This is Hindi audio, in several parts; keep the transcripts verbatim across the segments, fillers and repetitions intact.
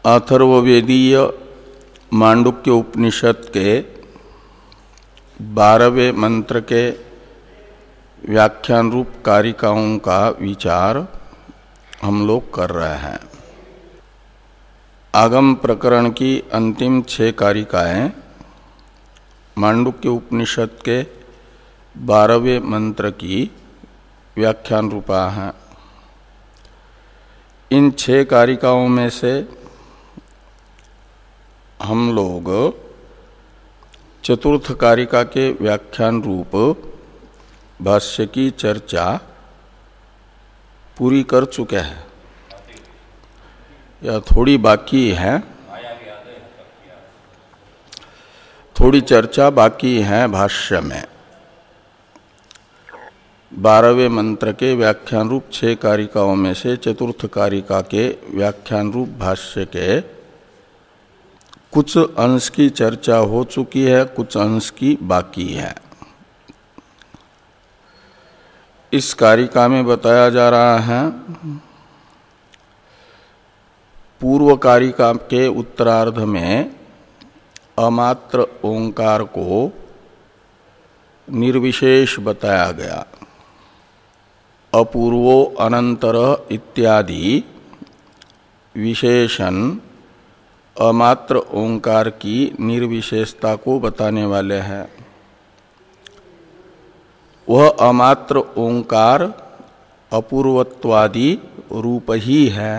अथर्ववेदीय मांडुक्य उपनिषद के बारहवें मंत्र के व्याख्यान रूप कारिकाओं का विचार हम लोग कर रहे हैं। आगम प्रकरण की अंतिम छह कारिकाएं मांडुक्य उपनिषद के बारहवें मंत्र की व्याख्यान रूपा हैं। इन छह कारिकाओं में से हम लोग चतुर्थ कारिका के व्याख्यान रूप भाष्य की चर्चा पूरी कर चुके हैं या थोड़ी बाकी है, थोड़ी चर्चा बाकी है। भाष्य में बारहवें मंत्र के व्याख्यान रूप छह कारिकाओं में से चतुर्थ कारिका के व्याख्यान रूप भाष्य के कुछ अंश की चर्चा हो चुकी है, कुछ अंश की बाकी है। इस कारिका में बताया जा रहा है पूर्व कारिका के उत्तरार्ध में अमात्र ओंकार को निर्विशेष बताया गया। अपूर्वो अनंतर इत्यादि विशेषण अमात्र ओंकार की निर्विशेषता को बताने वाले हैं। वह अमात्र ओंकार अपूर्वत्वादि रूप ही है।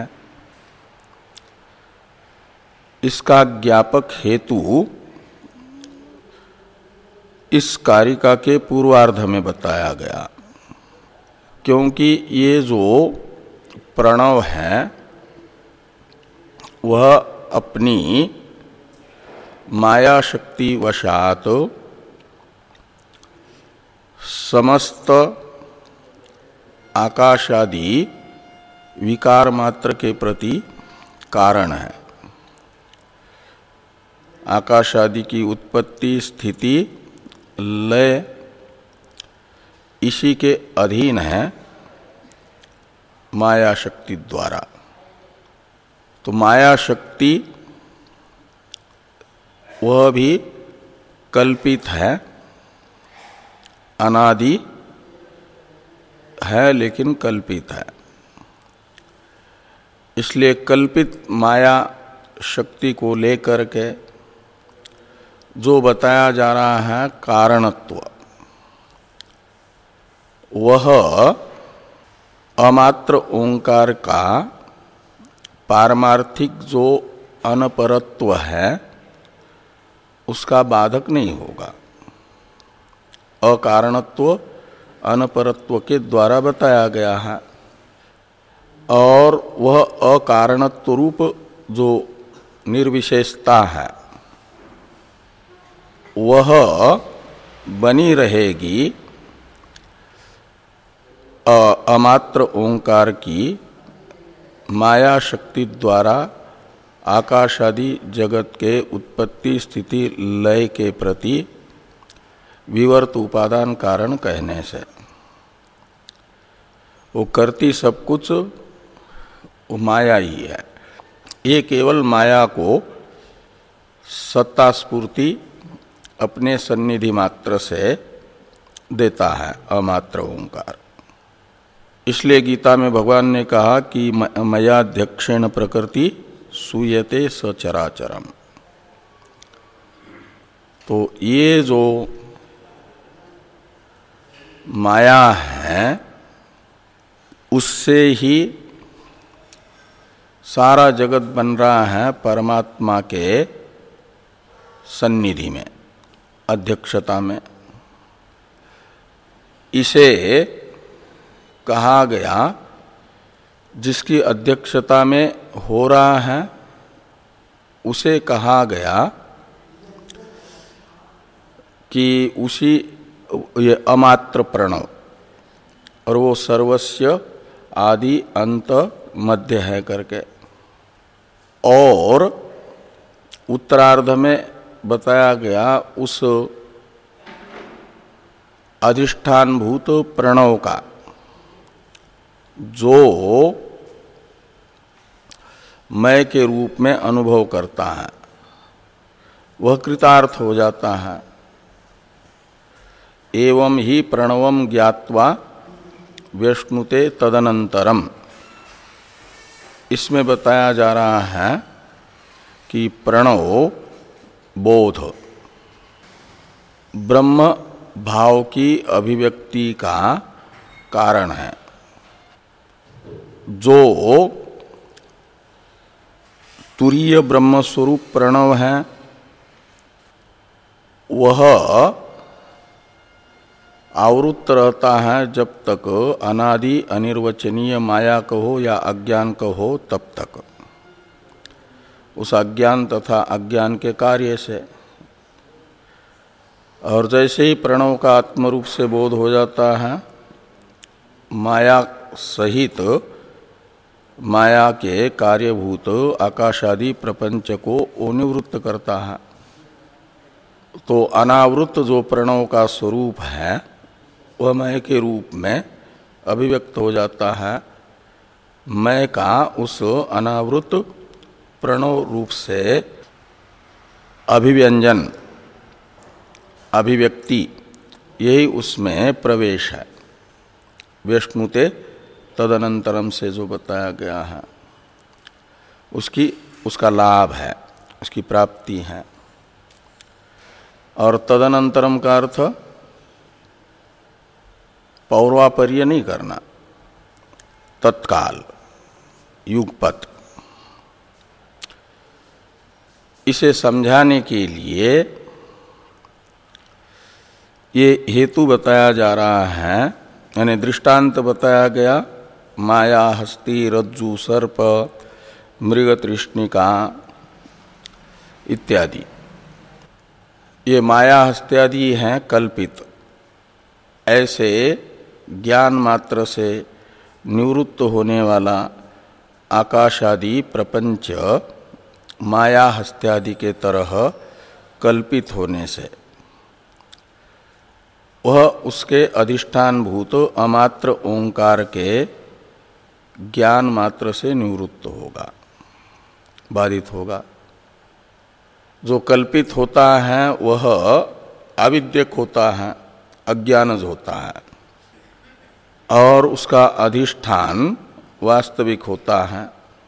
इसका ज्ञापक हेतु इस कारिका के पूर्वार्ध में बताया गया, क्योंकि ये जो प्रणव है वह अपनी माया शक्ति वशात समस्त आकाशादि विकार मात्र के प्रति कारण है। आकाशादि की उत्पत्ति, स्थिति, लय इसी के अधीन है माया शक्ति द्वारा। तो माया शक्ति वह भी कल्पित है, अनादि है लेकिन कल्पित है। इसलिए कल्पित माया शक्ति को लेकर के जो बताया जा रहा है कारणत्व, वह अमात्र ओंकार का पारमार्थिक जो अनपरत्व है उसका बाधक नहीं होगा। अकारणत्व अनपरत्व के द्वारा बताया गया है, और वह अकारणत्व रूप जो निर्विशेषता है वह बनी रहेगी अमात्र ओंकार की माया शक्ति द्वारा आकाशादि जगत के उत्पत्ति, स्थिति, लय के प्रति विवर्त उपादान कारण कहने से। वो करती सब कुछ वो माया ही है। ये केवल माया को सत्ता स्फूर्ति अपने सन्निधि मात्र से देता है अमात्र ओंकार। इसलिए गीता में भगवान ने कहा कि मयाध्यक्षेण प्रकृति सूयते सचराचरम। तो ये जो माया है उससे ही सारा जगत बन रहा है परमात्मा के सन्निधि में, अध्यक्षता में। इसे कहा गया जिसकी अध्यक्षता में हो रहा है उसे कहा गया कि उसी ये अमात्र प्रणव, और वो सर्वस्य आदि अंत मध्य है करके। और उत्तरार्ध में बताया गया उस अधिष्ठानभूत प्रणव का जो मैं के रूप में अनुभव करता है वह कृतार्थ हो जाता है। एवं ही प्रणवम ज्ञात्वा व्यश्नुते तदनंतरम, इसमें बताया जा रहा है कि प्रणव बोध ब्रह्म भाव की अभिव्यक्ति का कारण है। जो तुरीय ब्रह्म स्वरूप प्रणव है वह आवृत्त रहता है जब तक अनादि अनिर्वचनीय माया कहो या अज्ञान कहो तब तक, उस अज्ञान तथा अज्ञान के कार्य से। और जैसे ही प्रणव का आत्मरूप से बोध हो जाता है, माया सहित माया के कार्यभूत आकाशादि प्रपंच को वो निवृत्त करता है। तो अनावृत जो प्रणव का स्वरूप है वह मैं के रूप में अभिव्यक्त हो जाता है। मैं का उस अनावृत प्रणव रूप से अभिव्यंजन अभिव्यक्ति यही उसमें प्रवेश है। व्यश्नुते तदनंतरम से जो बताया गया है उसकी उसका लाभ है, उसकी प्राप्ति है। और तदनंतरम का अर्थ पौर्वापर्य नहीं करना, तत्काल युगपत। इसे समझाने के लिए ये हेतु बताया जा रहा है, यानी दृष्टांत बताया गया। माया हस्ती रज्जु सर्प मृग तृष्णिका इत्यादि, ये माया हस्त्यादि हैं कल्पित। ऐसे ज्ञान मात्र से निवृत्त होने वाला आकाशादि प्रपंच माया हस्त्यादि के तरह कल्पित होने से वह उसके अधिष्ठान भूत अमात्र ओंकार के ज्ञान मात्र से निवृत्त होगा, बाधित होगा। जो कल्पित होता है वह अविद्यक होता है, अज्ञानज होता है, और उसका अधिष्ठान वास्तविक होता है।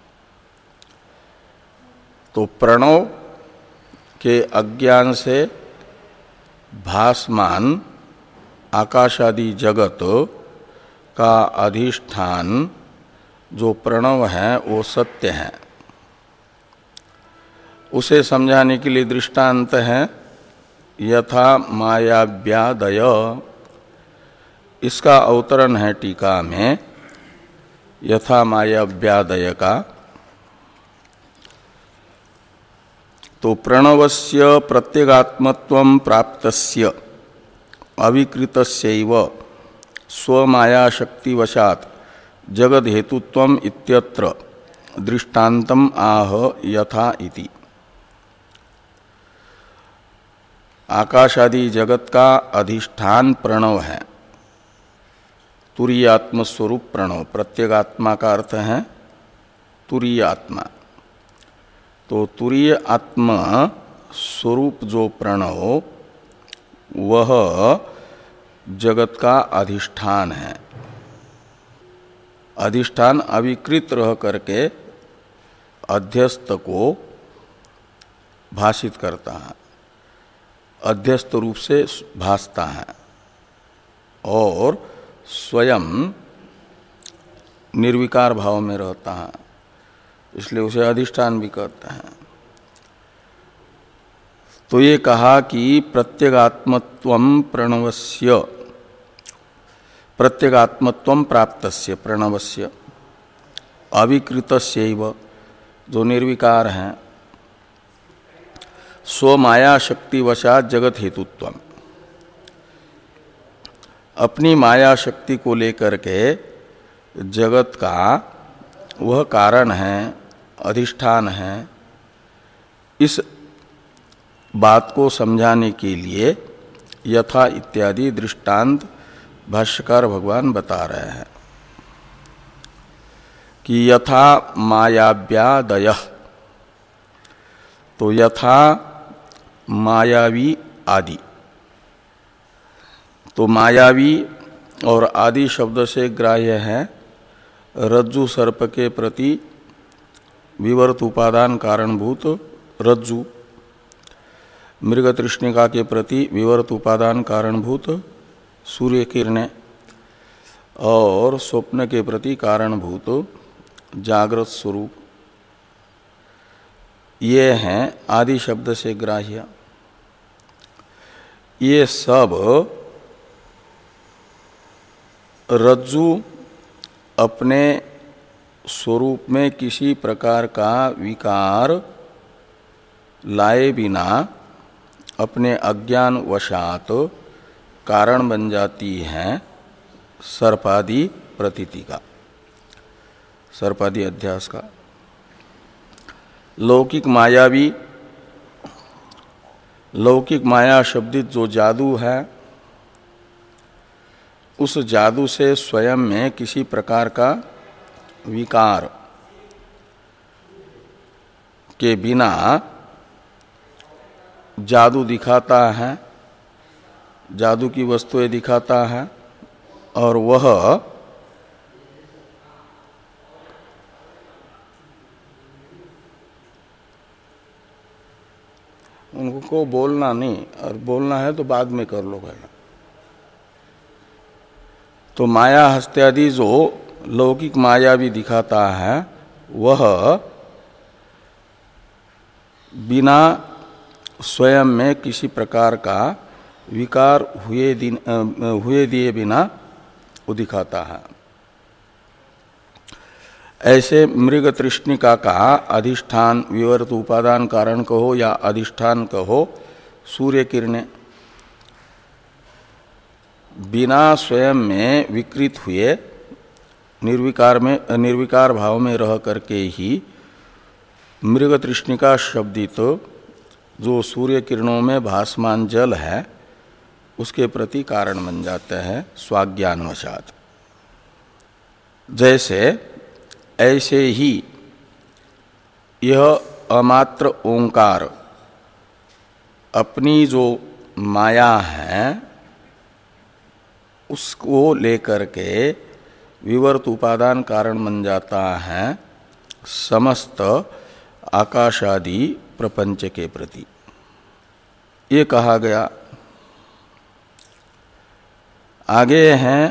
तो प्रणव के अज्ञान से भासमान आकाशादि जगत का अधिष्ठान जो प्रणव है वो सत्य है। उसे समझाने के लिए दृष्टांत है यथा मायाव्यादय। इसका अवतरण है टीका में यथा मायाव्यादय का। तो प्रणवस्य प्रत्यगात्मत्वं प्राप्तस्य अविकृतस्यैव स्वमाया शक्तिवशात् जगद हेतुत्वम इत्यत्र दृष्टान्तम आह यथा इति। आकाशादि जगत का अधिष्ठान प्रणव है, तुरीय आत्म स्वरूप प्रणव। प्रत्यगात्मा का अर्थ है तुरीय आत्मा। तो तुरीय आत्मा स्वरूप जो प्रणव वह जगत का अधिष्ठान है। अधिष्ठान अविकृत रह करके अध्यस्त को भाषित करता है, अध्यस्त रूप से भासता है और स्वयं निर्विकार भाव में रहता है, इसलिए उसे अधिष्ठान भी कहते हैं। तो ये कहा कि प्रत्यगात्मत्वं प्रणवस्य प्रत्यगात्मत्वं प्राप्तस्य प्रणवस्य अविकृतस्यैव जो निर्विकार हैं स्वमाया शक्तिवशात् जगत हेतुत्वम, अपनी माया शक्ति को लेकर के जगत का वह कारण है, अधिष्ठान है। इस बात को समझाने के लिए यथा इत्यादि दृष्टांत भाष्यकार भगवान बता रहे हैं कि यथा मायाव्यादय, तो यथा मायावी आदि, तो मायावी और आदि शब्द से ग्राह्य है रज्जु सर्प के प्रति विवर्त उपादान कारणभूत रज्जु, मृग तृष्णिका के प्रति विवर्त उपादान कारणभूत सूर्य किरणें, और स्वप्न के प्रति कारणभूत जागृत स्वरूप, ये हैं आदि शब्द से ग्राह्य। ये सब रज्जु अपने स्वरूप में किसी प्रकार का विकार लाए बिना अपने अज्ञान वशात कारण बन जाती हैं सर्पादि प्रतीति का, सर्पादि अध्यास का। लौकिक मायावी, लौकिक माया शब्दित जो जादू है, उस जादू से स्वयं में किसी प्रकार का विकार के बिना जादू दिखाता है, जादू की वस्तुएं दिखाता है, और वह उनको बोलना नहीं, और बोलना है तो बाद में कर लो पहले। तो माया हस्त्यादि जो लौकिक माया भी दिखाता है, वह बिना स्वयं में किसी प्रकार का विकार हुए दिन हुए दिए बिना वो दिखाता है। ऐसे मृग तृष्णिका का अधिष्ठान विवर्त उपादान कारण कहो या अधिष्ठान कहो सूर्य किरणें, बिना स्वयं में विकृत हुए निर्विकार में निर्विकार भाव में रह करके ही मृग तृष्णिका शब्दित तो जो सूर्य किरणों में भासमान जल है उसके प्रति कारण बन जाते हैं स्वाज्ञानवशात। जैसे ऐसे ही यह अमात्र ओंकार अपनी जो माया है उसको लेकर के विवर्त उपादान कारण बन जाता है समस्त आकाशादि प्रपंच के प्रति। ये कहा गया। आगे हैं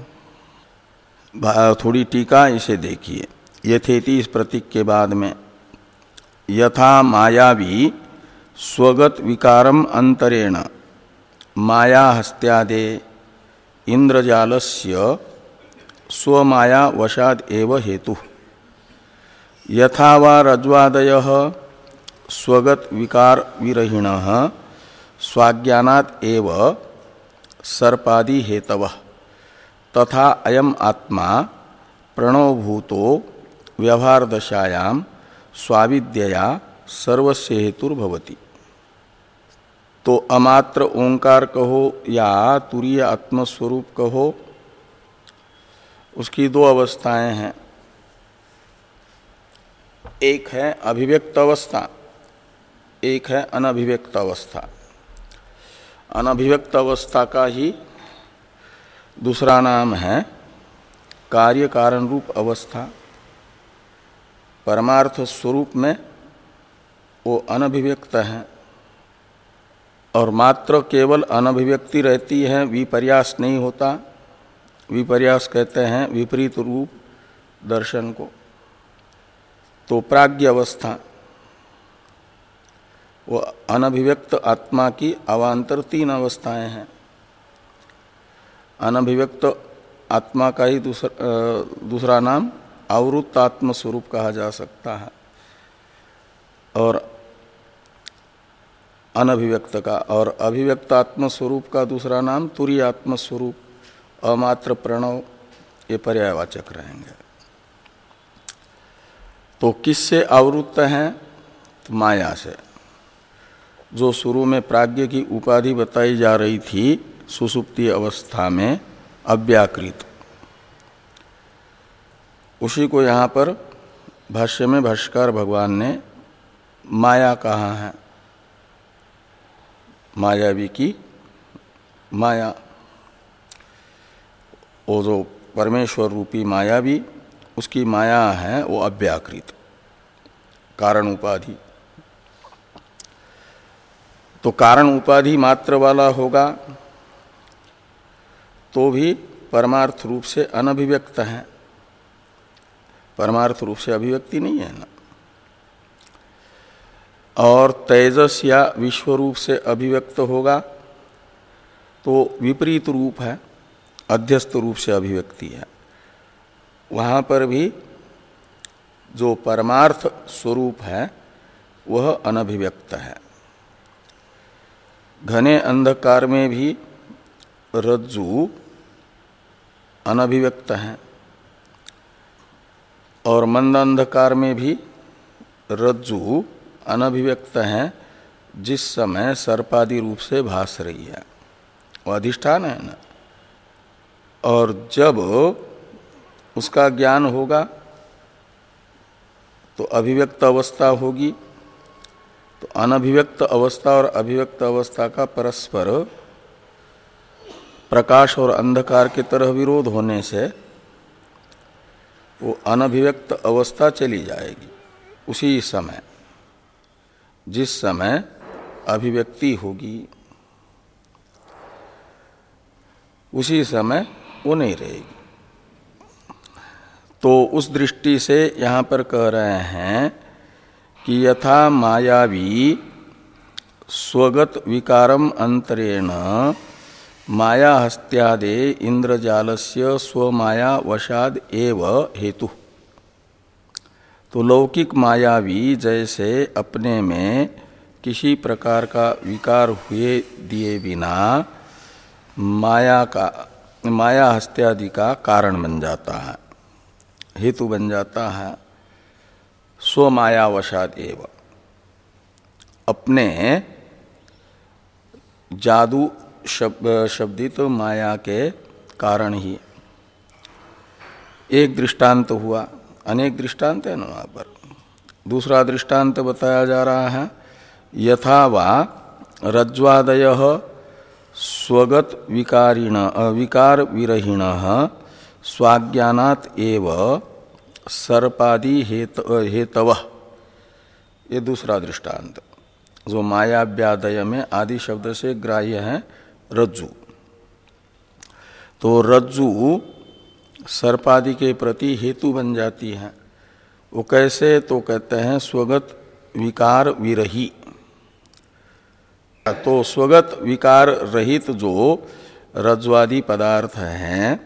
थोड़ी टीका, इसे देखिए। यथेति इस प्रतीक के बाद में यथा मायावी स्वगत विकारम अंतरेण माया हस्त्यादे इंद्रजालस्य स्वमाया वशाद एव हेतु यथा वा रज्वादयः स्वगत विकार विरहिणः स्वाज्ञानात् एव सर्पादि हेतवः तथा अयम आत्मा प्रणवभूतो व्यवहार दशायां स्वाविद्यया सर्वस्य हेतुर्भवति। तो अमात्र ओंकार कहो या तुरीय आत्मस्वरूप कहो, उसकी दो अवस्थाएं हैं। एक है अभिव्यक्त अवस्था, एक है अनभिव्यक्त अवस्था। अनभिव्यक्त अवस्था का ही दूसरा नाम है कार्य कारण रूप अवस्था। परमार्थ स्वरूप में वो अनभिव्यक्त है और मात्र केवल अनभिव्यक्ति रहती है, विपर्यास नहीं होता। विपर्यास कहते हैं विपरीत रूप दर्शन को। तो प्राज्ञ अवस्था वो अनभिव्यक्त आत्मा की अवान्तर तीन अवस्थाएं हैं। अनभिव्यक्त आत्मा का ही दूसरा, दूसरा नाम आवृत्त आत्म स्वरूप कहा जा सकता है, और अनभिव्यक्त का और अभिव्यक्त आत्म स्वरूप का दूसरा नाम तुरीय आत्म स्वरूप, अमात्र प्रणव, ये पर्यायवाचक रहेंगे। तो किससे आवृत्त हैं? तो माया से। जो शुरू में प्राज्ञ की उपाधि बताई जा रही थी सुषुप्ति अवस्था में अव्याकृत, उसी को यहाँ पर भाष्य में भाष्यकार भगवान ने माया कहा है। मायावी की माया, वो जो परमेश्वर रूपी मायावी, उसकी माया है वो अव्याकृत कारण उपाधि। तो कारण उपाधि मात्र वाला होगा तो भी परमार्थ रूप से अनभिव्यक्त है, परमार्थ रूप से अभिव्यक्ति नहीं है ना। और तेजस या विश्व रूप से अभिव्यक्त होगा तो विपरीत रूप है, अध्यस्त रूप से अभिव्यक्ति है। वहाँ पर भी जो परमार्थ स्वरूप है वह अनभिव्यक्त है। घने अंधकार में भी रज्जु अनभिव्यक्त है और मंद अंधकार में भी रज्जु अनभिव्यक्त है, जिस समय सर्पादि रूप से भास रही है, वो अधिष्ठान है ना। और जब उसका ज्ञान होगा तो अभिव्यक्त अवस्था होगी, तो अनभिव्यक्त अवस्था और अभिव्यक्त अवस्था का परस्पर प्रकाश और अंधकार की तरह विरोध होने से वो अनभिव्यक्त अवस्था चली जाएगी। उसी समय जिस समय अभिव्यक्ति होगी उसी समय वो नहीं रहेगी। तो उस दृष्टि से यहाँ पर कह रहे हैं कि यथा मायावी स्वगत विकारम अंतरेण माया हस्त्यादे इंद्रजालस्य स्वमाया वशाद एव हेतु। तो लौकिक मायावी जैसे अपने में किसी प्रकार का विकार हुए दिए बिना माया का माया हस्त्यादि का कारण बन जाता है, हेतु बन जाता है। स्वमायावशाद एव, अपने जादू शब्द शब्दित तो माया के कारण ही। एक दृष्टांत हुआ, अनेक दृष्टांत है ना वहाँ पर। दूसरा दृष्टांत बताया जा रहा है, यथा वा रज्ज्वादयः स्वगत विकारिण विकार विरहिण स्वाज्ञानात् एव सर्पादि हेत हेतवः। ये दूसरा दृष्टांत जो मायाव्यादय में आदि शब्द से ग्राह्य है रज्जु। तो रज्जु सर्पादि के प्रति हेतु बन जाती है। वो कैसे? तो कहते हैं स्वगत विकार विरही। तो स्वगत विकार रहित जो रज्ज्वादि पदार्थ हैं,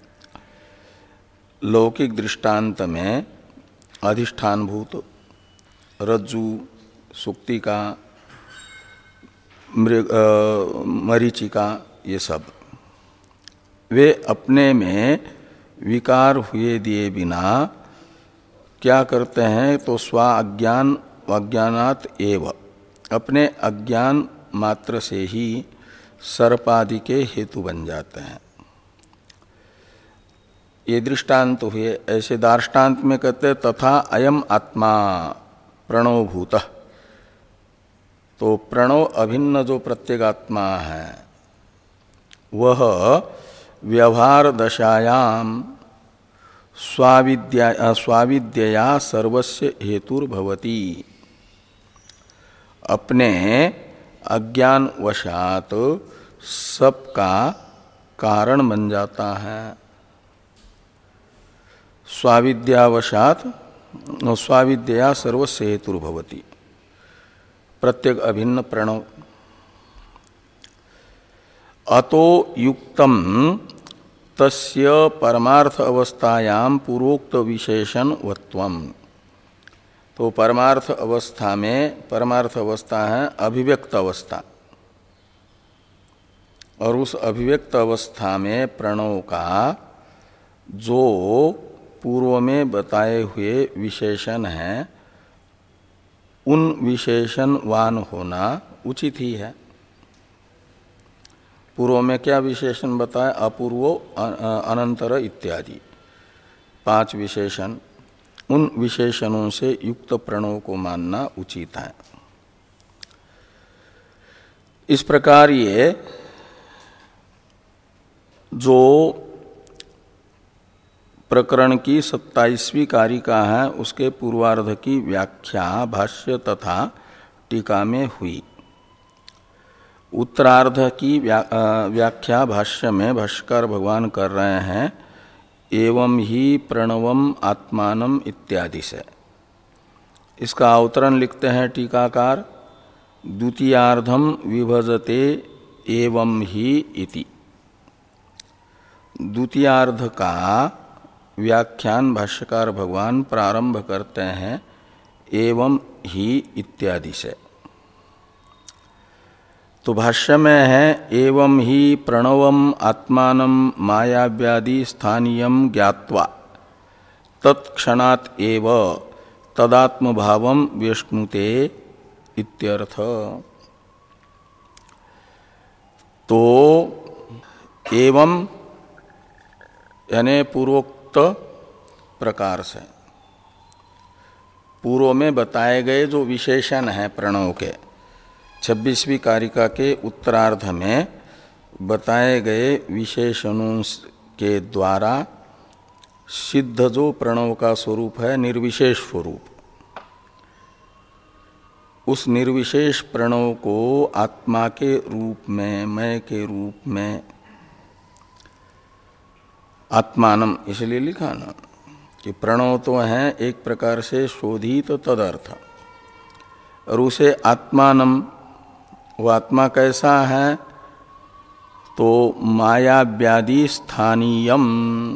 लौकिक दृष्टांत में अधिष्ठानभूत रज्जु, सुक्तिका, मृग मरीचिका, ये सब वे अपने में विकार हुए दिए बिना क्या करते हैं? तो स्वा अज्ञान अज्ञानात एव, अपने अज्ञान मात्र से ही सर्पादि के हेतु बन जाते हैं। ये दृष्टांत हुए। ऐसे दार्ष्टान्त में कहते हैं तथा अयम आत्मा प्रणवभूतः। तो प्रणव अभिन्न जो प्रत्येगात्मा है वह व्यवहार दशायाम स्वाविद्या स्वाविद्यया सर्वस्य हेतुर्भवति। अपने अज्ञान वशात सबका कारण बन जाता है। स्वाविद्यावशात स्वाविद्या सर्वस्य हेतुर्भवति, प्रत्येक अभिन्न प्रणव। अतो युक्तम तस्य परमार्थ अवस्थायाम पूर्वोक्त विशेषण वत्वम। तो परमार्थ अवस्था में, परमार्थ अवस्था है अभिव्यक्त अवस्था, और उस अभिव्यक्त अवस्था में प्रणव का जो पूर्व में बताए हुए विशेषण हैं, उन विशेषणवान होना उचित ही है। पूर्व में क्या विशेषण बताया? अपूर्वो अनंतर इत्यादि। पांच विशेषण, उन विशेषणों से युक्त प्रणव को मानना उचित है। इस प्रकार ये जो प्रकरण की सत्ताईसवीं कारिका है उसके पूर्वार्ध की व्याख्या भाष्य तथा टीका में हुई। उत्तरार्ध की व्या, व्याख्या भाष्य में भाष्यकार भगवान कर रहे हैं एवं ही प्रणवम आत्मानम इत्यादि से। इसका अवतरण लिखते हैं टीकाकार, द्वितीयार्धम विभजते एवं ही इति। द्वितीयार्ध का व्याख्यान भाष्यकार भगवान प्रारंभ करते हैं एवं ही इत्यादि से। तो भाष्य में है एवं ही प्रणवम आत्मानं मायाव्यादि स्थानीयं ज्ञात्वा तत्क्षणात् एव तदात्म भावम विष्णुते इत्यर्थ। तो एवं यानी पूर्वोक्त प्रकार से, पूर्व में बताए गए जो विशेषण हैं प्रणव के, छब्बीसवीं कारिका के उत्तरार्ध में बताए गए विशेषणों के द्वारा सिद्ध जो प्रणव का स्वरूप है निर्विशेष स्वरूप, उस निर्विशेष प्रणव को आत्मा के रूप में, मैं के रूप में, आत्मानम इसलिए लिखा ना कि प्रणव तो है एक प्रकार से शोधित तदर्थ, और उसे आत्मानम, वो आत्मा कैसा है तो मायाव्यादि स्थानीयम,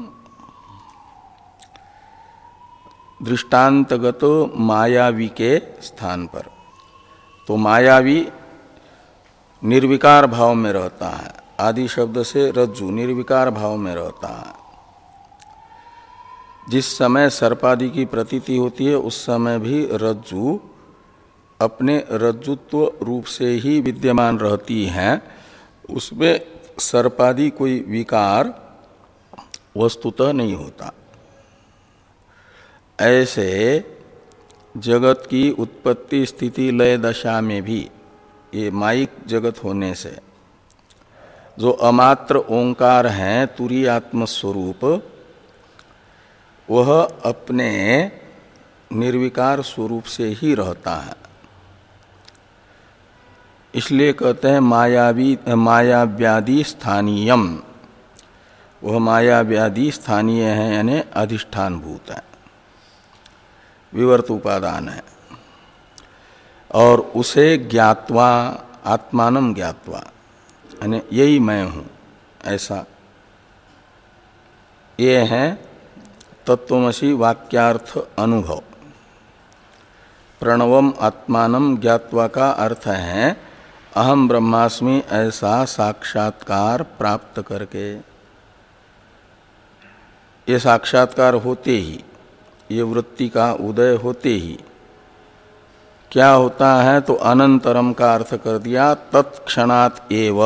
दृष्टांतगत मायावी के स्थान पर। तो मायावी निर्विकार भाव में रहता है, आदि शब्द से रज्जु निर्विकार भाव में रहता है। जिस समय सर्पादि की प्रतीति होती है उस समय भी रज्जु अपने रज्जुत्व रूप से ही विद्यमान रहती है, उसमें सर्पादि कोई विकार वस्तुतः नहीं होता। ऐसे जगत की उत्पत्ति स्थिति लय दशा में भी ये माइक जगत होने से जो अमात्र ओंकार है तुरी आत्मस्वरूप, वह अपने निर्विकार स्वरूप से ही रहता है। इसलिए कहते हैं मायावी मायाव्यादि स्थानीयम, वह मायाव्यादि स्थानीय है यानी अधिष्ठान भूत है, विवर्त उपादान है। और उसे ज्ञात्वा आत्मानम ज्ञात्वा यानी यही मैं हूँ, ऐसा ये है तत्वमसि वाक्यार्थ अनुभव। प्रणवम आत्मानं ज्ञात्वा का अर्थ है अहम ब्रह्मास्मि ऐसा साक्षात्कार प्राप्त करके। ये साक्षात्कार होते ही, ये वृत्ति का उदय होते ही क्या होता है तो अनंतरम का अर्थ कर दिया तत्क्षणात् एव।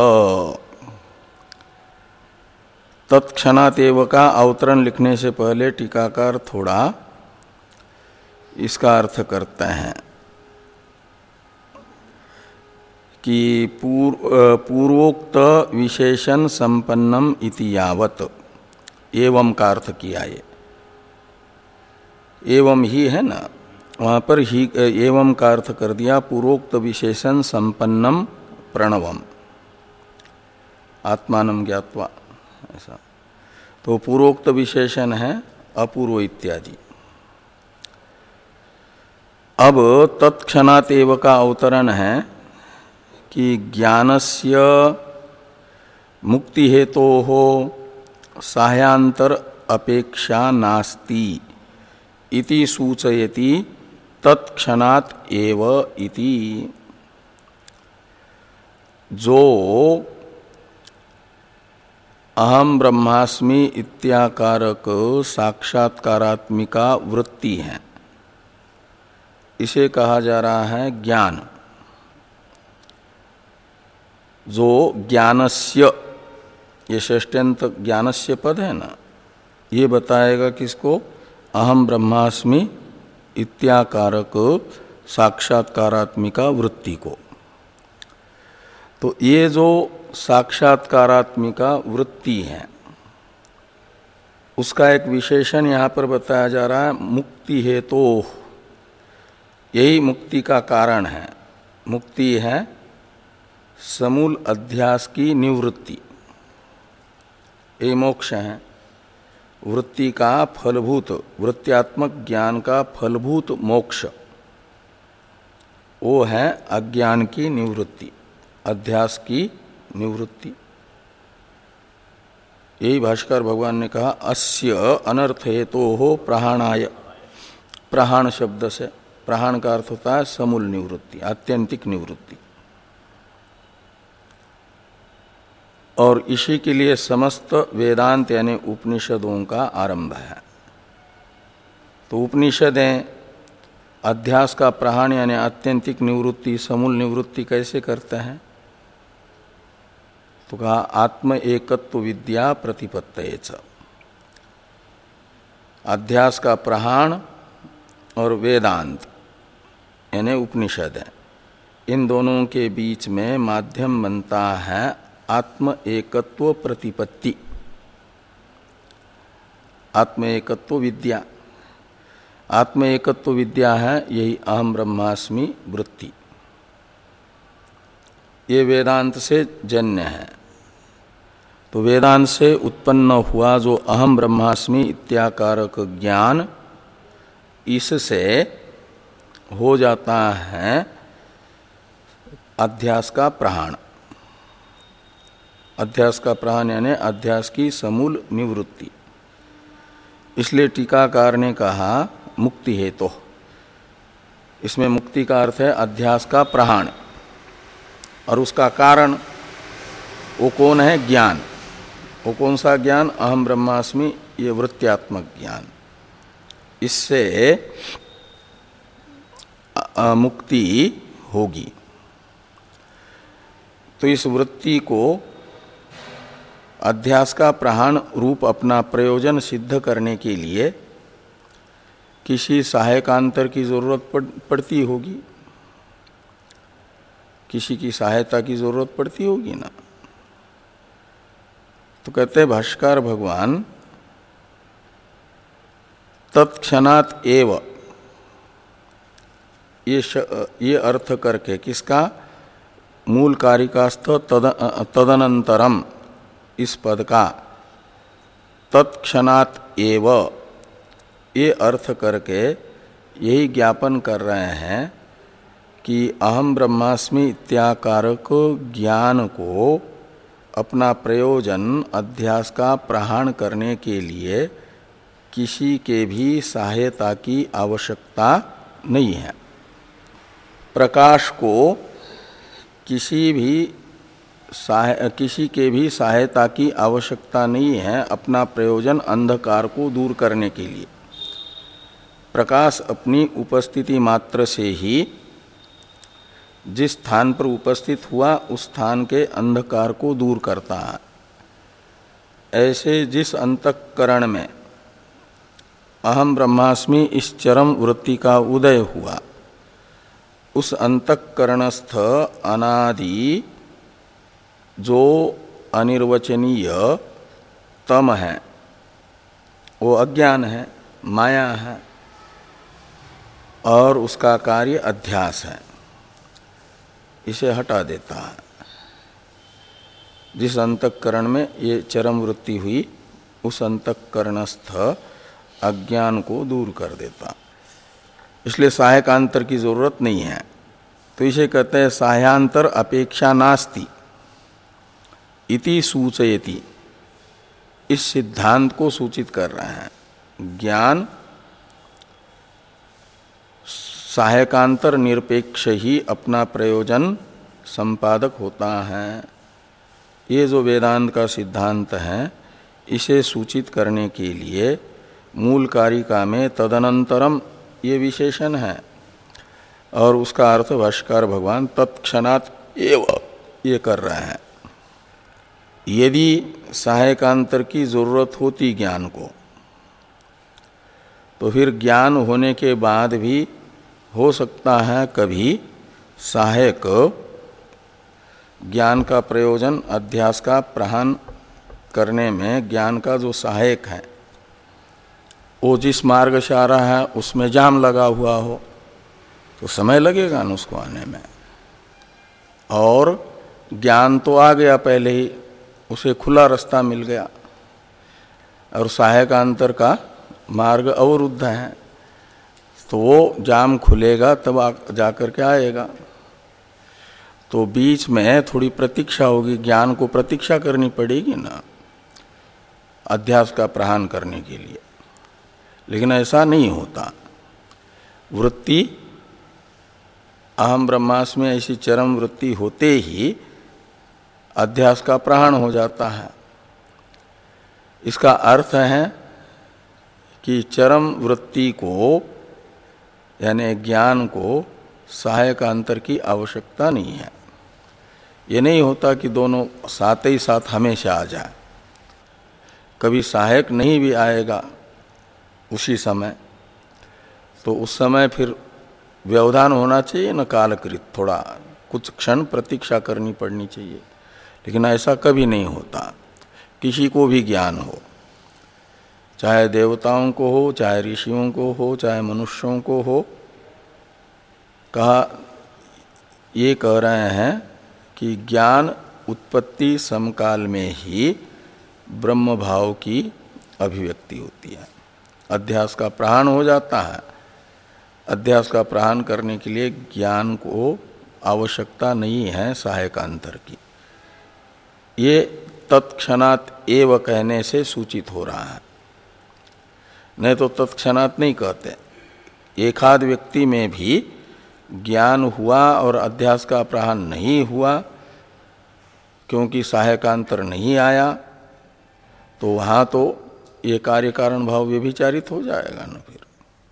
तत्क्षणात् एव का अवतरण लिखने से पहले टीकाकार थोड़ा इसका अर्थ करते हैं कि पूर्व पूर्वोक्त विशेषण संपन्नम इति यावत, एवं का अर्थ किया। ये एवं ही है ना, वहाँ पर ही एवं का अर्थ कर दिया पूर्वोक्त विशेषण संपन्नम प्रणवम आत्मानं ज्ञात्वा, ऐसा। तो पूर्वोक्त विशेषण है अपूर्व इत्यादि। अब तत्क्षणात् एव का अवतरण है कि ज्ञानस्य मुक्ति हेतो हो साह्यांतर अपेक्षा नास्ति इति सूचयति तत्क्षणात् एव इति। जो अहम ब्रह्मास्मि इत्याकारक साक्षात्कारात्मिका वृत्ति है, इसे कहा जा रहा है ज्ञान। जो ज्ञानस्य, ये षष्ट्यंत ज्ञानस्य पद है ना, ये बताएगा किसको अहम ब्रह्मास्मि इत्याकारक साक्षात्कारात्मिका वृत्ति को। तो ये जो साक्षात्कारात्मिका वृत्ति है उसका एक विशेषण यहाँ पर बताया जा रहा है, मुक्ति है तो यही मुक्ति का कारण है। मुक्ति है समूल अध्यास की निवृत्ति, ये मोक्ष है। वृत्ति का फलभूत, वृत्त्यात्मक ज्ञान का फलभूत मोक्ष वो है अज्ञान की निवृत्ति, अध्यास की निवृत्ति। यही भाष्कर भगवान ने कहा अस्य अनर्थ हेतु हो प्रहाणाय। प्रहाण शब्द से, प्रहाण का अर्थ होता है समूल निवृत्ति, आत्यंतिक निवृत्ति। और इसी के लिए समस्त वेदांत यानी उपनिषदों का आरंभ है। तो उपनिषदें अध्यास का प्रहाण यानी आत्यंतिक निवृत्ति, समूल निवृत्ति कैसे करते हैं? तो कहा आत्म एकत्व विद्या प्रतिपत्तये च। अध्यास का प्रहाण और वेदांत यानी उपनिषद है, इन दोनों के बीच में माध्यम बनता है आत्म एकत्व प्रतिपत्ति, आत्म एकत्व विद्या। आत्म एकत्व विद्या है यही अहम ब्रह्मास्मि वृत्ति। ये वेदांत से जन्य है। तो वेदांत से उत्पन्न हुआ जो अहम ब्रह्मास्मि इत्याकारक ज्ञान, इससे हो जाता है अध्यास का प्रहाण। अध्यास का प्रहाण यानी अध्यास की समूल निवृत्ति। इसलिए टीकाकार ने कहा मुक्ति हेतु। इसमें मुक्ति का अर्थ है अध्यास का प्रहाण, और उसका कारण वो कौन है? ज्ञान। वो कौन सा ज्ञान? अहम ब्रह्मास्मि, ये वृत्त्यात्मक ज्ञान। इससे मुक्ति होगी। तो इस वृत्ति को अध्यास का प्रहाण रूप अपना प्रयोजन सिद्ध करने के लिए किसी सहायकांतर की जरूरत पड़, पड़ती होगी, किसी की सहायता की जरूरत पड़ती होगी ना। तो कहते हैं भाष्कर भगवान तत्क्षणात एव, ये ये अर्थ करके किसका? मूल कारिकास्थ तद तदनंतरम, इस पद का तत्क्षणात एव ये अर्थ करके यही ज्ञापन कर रहे हैं कि अहम ब्रह्मास्मि इत्याकारक ज्ञान को अपना प्रयोजन अध्यास का प्रहाण करने के लिए किसी के भी सहायता की आवश्यकता नहीं है। प्रकाश को किसी भी सहाय किसी के भी सहायता की आवश्यकता नहीं है अपना प्रयोजन अंधकार को दूर करने के लिए। प्रकाश अपनी उपस्थिति मात्र से ही जिस स्थान पर उपस्थित हुआ उस स्थान के अंधकार को दूर करता है। ऐसे जिस अंतःकरण में अहम ब्रह्मास्मि इस चरम वृत्ति का उदय हुआ, उस अंतःकरणस्थ अनादि जो अनिर्वचनीय तम है, वो अज्ञान है, माया है, और उसका कार्य अध्यास है, इसे हटा देता है। जिस अंतःकरण में ये चरम वृत्ति हुई उस अंतःकरणस्थ अज्ञान को दूर कर देता। इसलिए सहायकांतर की जरूरत नहीं है। तो इसे कहते हैं सहायांतर अपेक्षा नास्ति इति सूचयति। इस सिद्धांत को सूचित कर रहे हैं। ज्ञान सहायकांतर निरपेक्ष ही अपना प्रयोजन संपादक होता है। ये जो वेदांत का सिद्धांत है, इसे सूचित करने के लिए मूल कारिका में तदनंतरम ये विशेषण है, और उसका अर्थ भाष्कर भगवान तत्क्षणात एव ये कर रहे हैं। यदि सहायकांतर की जरूरत होती ज्ञान को, तो फिर ज्ञान होने के बाद भी हो सकता है कभी सहायक ज्ञान का प्रयोजन अध्यास का प्रहान करने में ज्ञान का जो सहायक है वो जिस मार्ग से आ रहा है उसमें जाम लगा हुआ हो तो समय लगेगा ना उसको आने में। और ज्ञान तो आ गया पहले ही, उसे खुला रास्ता मिल गया और सहायकांतर का मार्ग अवरुद्ध है, तो वो जाम खुलेगा तब जाकर के आएगा। तो बीच में थोड़ी प्रतीक्षा होगी, ज्ञान को प्रतीक्षा करनी पड़ेगी ना अध्यास का प्रहान करने के लिए। लेकिन ऐसा नहीं होता। वृत्ति अहम ब्रह्मास्मि में ऐसी चरम वृत्ति होते ही अध्यास का प्रहान हो जाता है। इसका अर्थ है कि चरम वृत्ति को यानी ज्ञान को सहायकांतर की आवश्यकता नहीं है। ये नहीं होता कि दोनों साथ ही साथ हमेशा आ जाए, कभी सहायक नहीं भी आएगा उसी समय, तो उस समय फिर व्यवधान होना चाहिए न कालकृत, थोड़ा कुछ क्षण प्रतीक्षा करनी पड़नी चाहिए। लेकिन ऐसा कभी नहीं होता। किसी को भी ज्ञान हो, चाहे देवताओं को हो, चाहे ऋषियों को हो, चाहे मनुष्यों को हो, कहा ये कह रहे हैं कि ज्ञान उत्पत्ति समकाल में ही ब्रह्म भाव की अभिव्यक्ति होती है। अध्यास का प्रहान हो जाता है। अध्यास का प्रहान करने के लिए ज्ञान को आवश्यकता नहीं है सहायकांतर की। ये तत्क्षणात् एव कहने से सूचित हो रहा है, नहीं तो तत्क्षणात् नहीं कहते। एकाध व्यक्ति में भी ज्ञान हुआ और अध्यास का प्रहान नहीं हुआ क्योंकि सहायकांतर नहीं आया, तो वहाँ तो ये कार्य कारण भाव व्यभिचारित हो जाएगा ना फिर।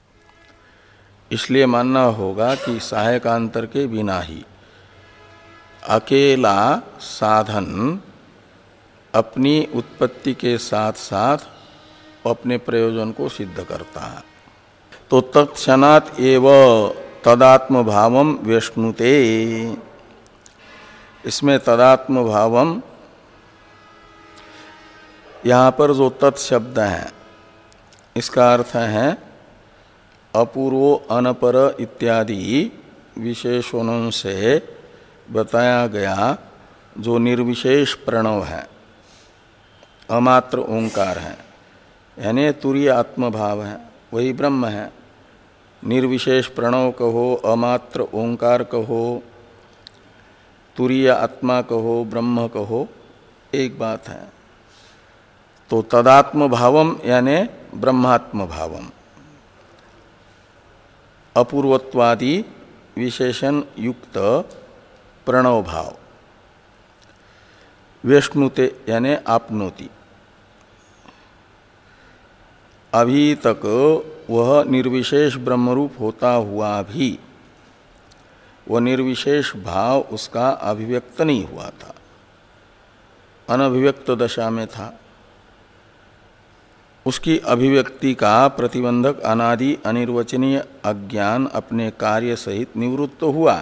इसलिए मानना होगा कि सहायकांतर के बिना ही अकेला साधन अपनी उत्पत्ति के साथ साथ अपने प्रयोजन को सिद्ध करता है। तो तत्क्षणात् एव तदात्म भावम व्यश्नुते, इसमें तदात्म भावम यहाँ पर जो तत्शब्द है इसका अर्थ है अपूर्वो अनपर इत्यादि विशेषणों से बताया गया जो निर्विशेष प्रणव है, अमात्र ओंकार है, यानी तुरीय आत्मभाव है, वही ब्रह्म है। निर्विशेष प्रणव कहो, अमात्र ओंकार कहो, तुरीय आत्मा कहो, ब्रह्म कहो, एक बात है। तो तदात्म भावम यानी ब्रह्मात्म भावम, अपूर्वत्वादि विशेषण युक्त प्रणव भाव, वेष्णुते यानी आपनोति। अभी तक वह निर्विशेष ब्रह्मरूप होता हुआ भी वह निर्विशेष भाव उसका अभिव्यक्त नहीं हुआ था, अनभिव्यक्त दशा में था। उसकी अभिव्यक्ति का प्रतिबंधक अनादि अनिर्वचनीय अज्ञान अपने कार्य सहित निवृत्त हुआ,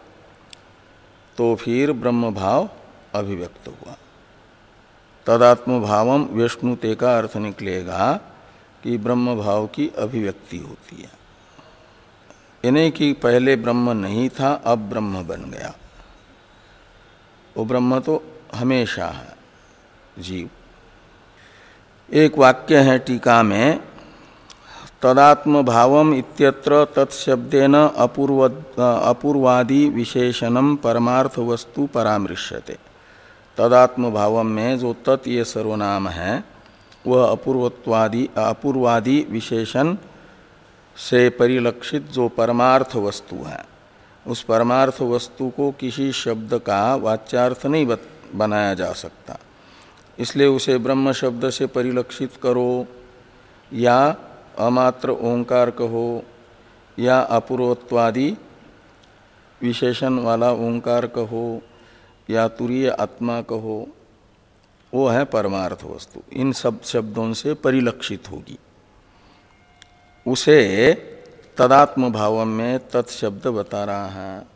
तो फिर ब्रह्म भाव अभिव्यक्त हुआ। तदात्म भावम विष्णुते का अर्थ निकलेगा कि ब्रह्म भाव की अभिव्यक्ति होती है। यानी कि पहले ब्रह्म नहीं था, अब ब्रह्म बन गया। वो ब्रह्म तो हमेशा है, जीव। एक वाक्य है टीका में, तदात्म भावम इत्यत्र तत्शब्देन अपूर्व अपूर्वादि विशेषणम परमार्थ वस्तु परामृश्यते। तदात्म भावम में जो तत् ये सर्वनाम है वह अपूर्वत्वादि अपूर्वादि विशेषण से परिलक्षित जो परमार्थ वस्तु है, उस परमार्थ वस्तु को किसी शब्द का वाच्यार्थ नहीं बनाया जा सकता। इसलिए उसे ब्रह्म शब्द से परिलक्षित करो, या अमात्र ओंकार कहो, या अपूर्वत्वादि विशेषण वाला ओंकार कहो, या तुरीय आत्मा कहो, वो है परमार्थ वस्तु। इन सब शब्दों से परिलक्षित होगी। उसे तदात्म भाव में तत्शब्द बता रहा है।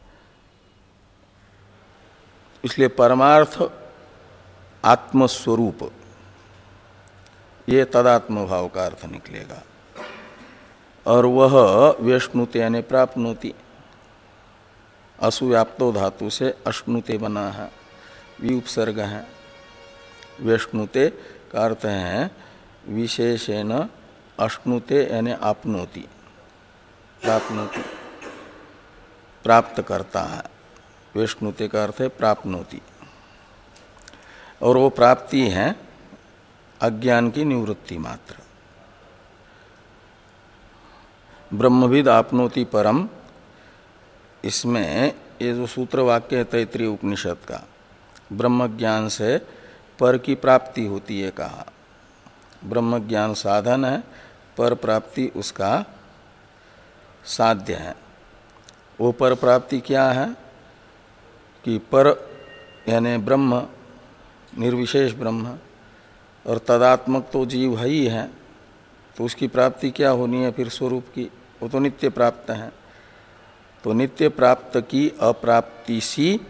इसलिए परमार्थ आत्मस्वरूप, ये तदात्म भाव का अर्थ निकलेगा। और वह व्यश्नुते यानी प्राप्नोति, असुव्याप्तो धातु से अश्नुते बना है, विउपसर्ग है। व्यश्नुते का अर्थ है विशेषेण अश्नुते यानी आपनोति, प्राप्नोति, प्राप्त करता है। व्यश्नुते का अर्थ है प्राप्नोति, और वो प्राप्ति है अज्ञान की निवृत्ति मात्र। ब्रह्मविद आपनोति परम, इसमें ये जो सूत्र वाक्य है तैत्रीय उपनिषद का, ब्रह्म ज्ञान से पर की प्राप्ति होती है कहा। ब्रह्म ज्ञान साधन है, पर प्राप्ति उसका साध्य है। वो पर प्राप्ति क्या है कि पर यानी ब्रह्म, निर्विशेष ब्रह्म, और तदात्मक तो जीव है ही है, तो उसकी प्राप्ति क्या होनी है फिर स्वरूप की, वो तो नित्य प्राप्त है। तो नित्य प्राप्त की अप्राप्ति सी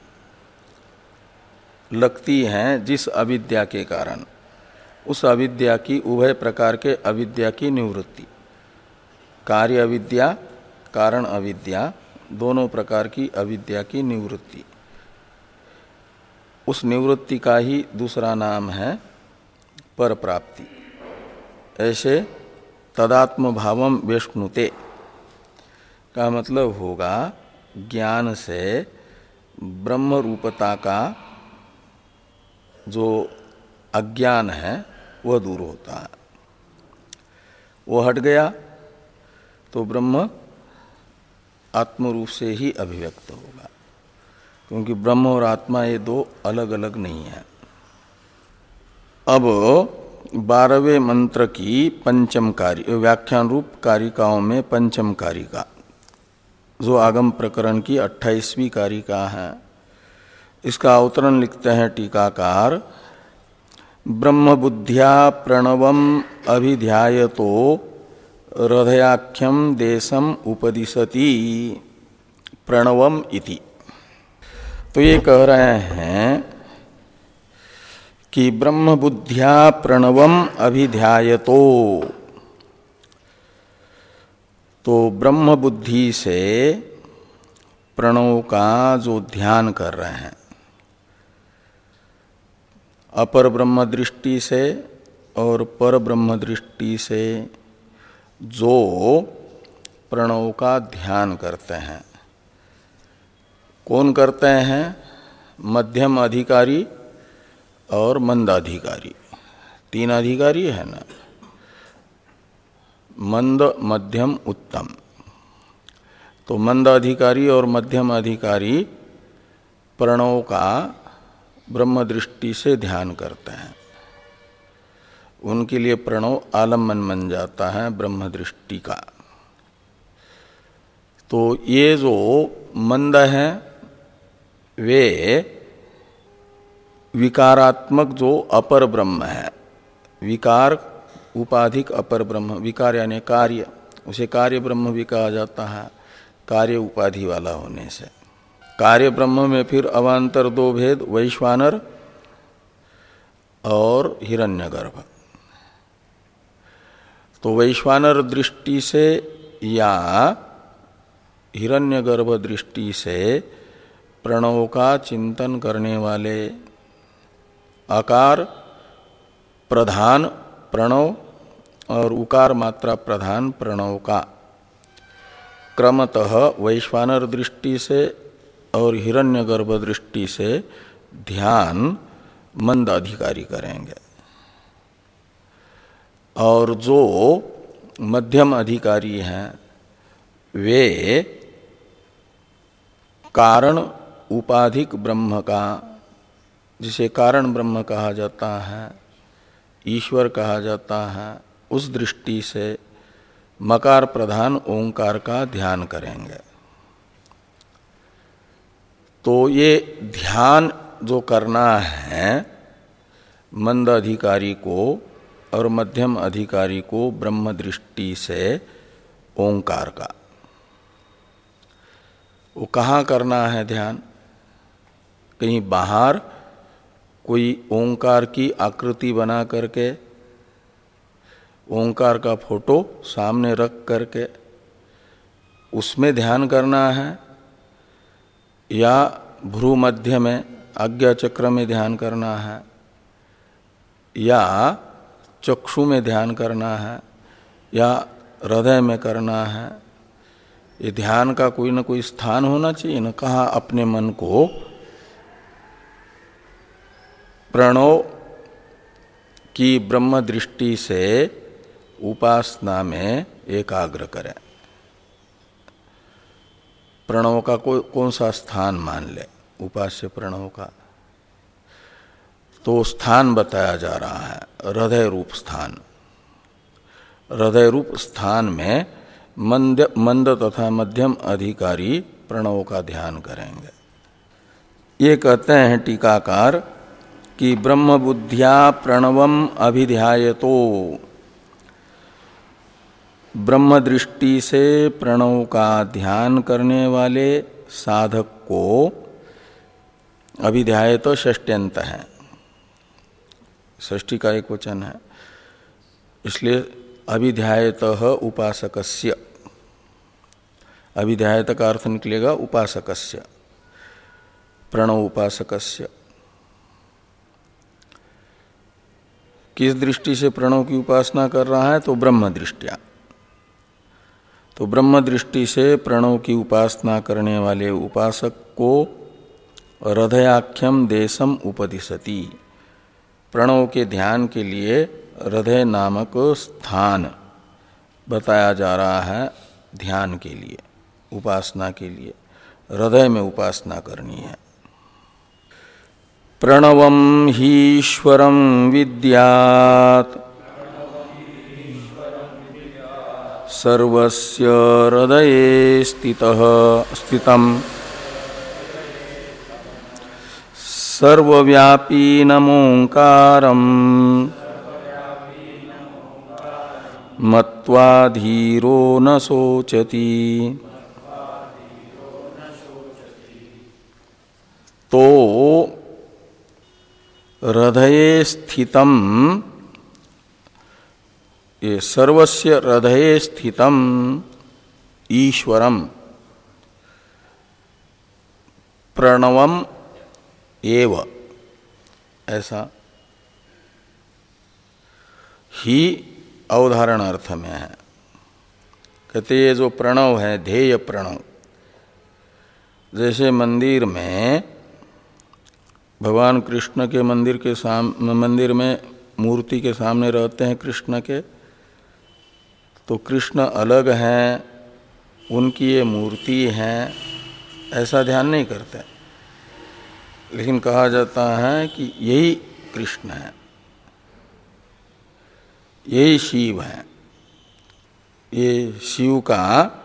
लगती है जिस अविद्या के कारण, उस अविद्या की, उभय प्रकार के अविद्या की निवृत्ति, कार्य अविद्या, कारण अविद्या, दोनों प्रकार की अविद्या की निवृत्ति, उस निवृत्ति का ही दूसरा नाम है पर प्राप्ति। ऐसे तदात्म भावम वेष्णुते का मतलब होगा ज्ञान से ब्रह्म रूपता का जो अज्ञान है वह दूर होता है। वो हट गया तो ब्रह्म आत्मरूप से ही अभिव्यक्त होगा, क्योंकि ब्रह्म और आत्मा ये दो अलग अलग नहीं है। अब बारहवें मंत्र की पंचम कार्य, व्याख्यान रूप कारिकाओं में पंचम कारिका, जो आगम प्रकरण की अट्ठाईसवीं कारिका है, इसका अवतरण लिखते हैं टीकाकार। ब्रह्म बुद्ध्या प्रणवम अभिध्यायतो हृदयाख्यम देशम उपदिशति प्रणवम इति। तो ये कह रहे हैं कि ब्रह्म बुद्ध्या प्रणवम अभिध्यायतो, तो ब्रह्म बुद्धि से प्रणव का जो ध्यान कर रहे हैं, अपर ब्रह्म दृष्टि से और पर ब्रह्म दृष्टि से जो प्रणव का ध्यान करते हैं, कौन करते हैं? मध्यम अधिकारी और मंद अधिकारी, तीन अधिकारी है ना, मंद मध्यम उत्तम। तो मंद अधिकारी और मध्यम अधिकारी प्रणव का ब्रह्म दृष्टि से ध्यान करते हैं, उनके लिए प्रणव आलम्बन बन जाता है ब्रह्म दृष्टि का। तो ये जो मंद हैं वे विकारात्मक जो अपर ब्रह्म है, विकार उपाधिक अपर ब्रह्म, विकार यानी कार्य, उसे कार्य ब्रह्म भी कहा जाता है, कार्य उपाधि वाला होने से। कार्य ब्रह्म में फिर अवान्तर दो भेद, वैश्वानर और हिरण्यगर्भ। तो वैश्वानर दृष्टि से या हिरण्यगर्भ दृष्टि से प्रणव का चिंतन करने वाले आकार प्रधान प्रणव और उकार मात्रा प्रधान प्रणव का क्रमतः वैश्वानर दृष्टि से और हिरण्यगर्भ दृष्टि से ध्यान मंद अधिकारी करेंगे, और जो मध्यम अधिकारी हैं वे कारण उपाधिक ब्रह्म का, जिसे कारण ब्रह्म कहा जाता है, ईश्वर कहा जाता है, उस दृष्टि से मकार प्रधान ओंकार का ध्यान करेंगे। तो ये ध्यान जो करना है मंद अधिकारी को, और मध्यम अधिकारी को ब्रह्म दृष्टि से ओंकार का। वो कहाँ करना है ध्यान? कहीं बाहर कोई ओंकार की आकृति बना करके, ओंकार का फोटो सामने रख करके उसमें ध्यान करना है, या भ्रू मध्य में आज्ञा चक्र में ध्यान करना है, या चक्षु में ध्यान करना है, या हृदय में करना है? ये ध्यान का कोई न कोई स्थान होना चाहिए न। कहाँ अपने मन को प्रणव की ब्रह्म दृष्टि से उपासना में एकाग्र करें। प्रणव का कोई कौन सा स्थान मान ले उपास्य प्रणव का? तो स्थान बताया जा रहा है हृदय रूप स्थान। हृदय रूप स्थान में मंद मंद तथा मध्यम अधिकारी प्रणव का ध्यान करेंगे। ये कहते हैं टीकाकार कि ब्रह्म बुद्धिया प्रणवम अभिध्यायतो, ब्रह्म दृष्टि से प्रणव का ध्यान करने वाले साधक को, अभिध्यायत षष्ट्यंत है, षष्ठी का एक वचन है, इसलिए अभिध्यायत उपासकस्य, अभिध्यायत का अर्थ निकलेगा उपासकस्य, प्रणव उपासकस्य। किस दृष्टि से प्रणव की उपासना कर रहा है? तो ब्रह्म दृष्टिया। तो ब्रह्म दृष्टि से प्रणव की उपासना करने वाले उपासक को हृदयाख्यम देशम उपदिशति, प्रणव के ध्यान के लिए हृदय नामक स्थान बताया जा रहा है। ध्यान के लिए, उपासना के लिए हृदय में उपासना करनी है। प्रणवम हीश्वरम विद्यात् सर्वस्य हृदये स्थितः स्थितम् सर्वव्यापीनमोंकारम् मत्वा धीरो न शोचति। तो हृदये स्थितम, ये सर्वस्य हृदये स्थितम ईश्वरम प्रणवम एव, ऐसा ही अवधारण अर्थ में है। कहते ये जो प्रणव है, ध्येय प्रणव, जैसे मंदिर में भगवान कृष्ण के मंदिर के साम मंदिर में मूर्ति के सामने रहते हैं कृष्ण के, तो कृष्ण अलग हैं, उनकी ये मूर्ति हैं, ऐसा ध्यान नहीं करते, लेकिन कहा जाता है कि यही कृष्ण है, यही शिव है। ये शिव का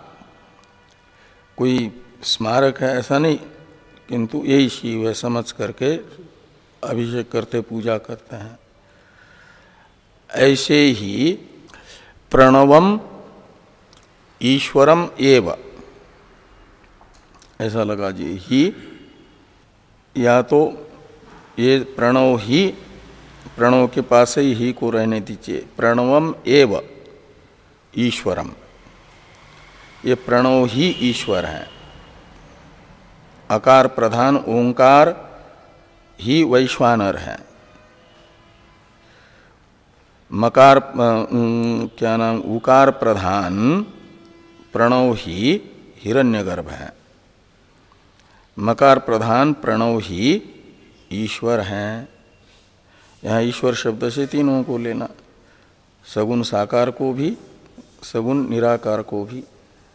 कोई स्मारक है ऐसा नहीं, किंतु यही शिव है समझ करके अभिषेक करते, पूजा करते हैं। ऐसे ही प्रणवम ईश्वरम एव, ऐसा लगा जी, ही या तो ये प्रणव ही, प्रणव के पास ही ही को रहने दीजिए, प्रणवम एव ईश्वरम, ये प्रणव ही ईश्वर है। अकार प्रधान ओंकार ही वैश्वानर है, मकार क्या नाम उकार प्रधान प्रणव ही हिरण्यगर्भ है, मकार प्रधान प्रणव ही ईश्वर हैं। यहाँ ईश्वर शब्द से तीनों को लेना, सगुण साकार को भी, सगुण निराकार को भी।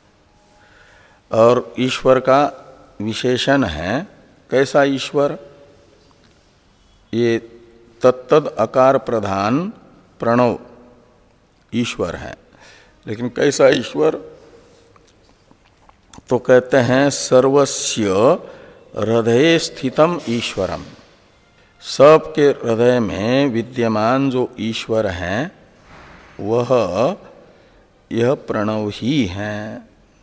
और ईश्वर का विशेषण है, कैसा ईश्वर? ये तत्तद अकार प्रधान प्रणव ईश्वर है, लेकिन कैसा ईश्वर? तो कहते हैं सर्वस्य हृदये स्थितम ईश्वरम, सबके हृदय में विद्यमान जो ईश्वर हैं वह यह प्रणव ही है।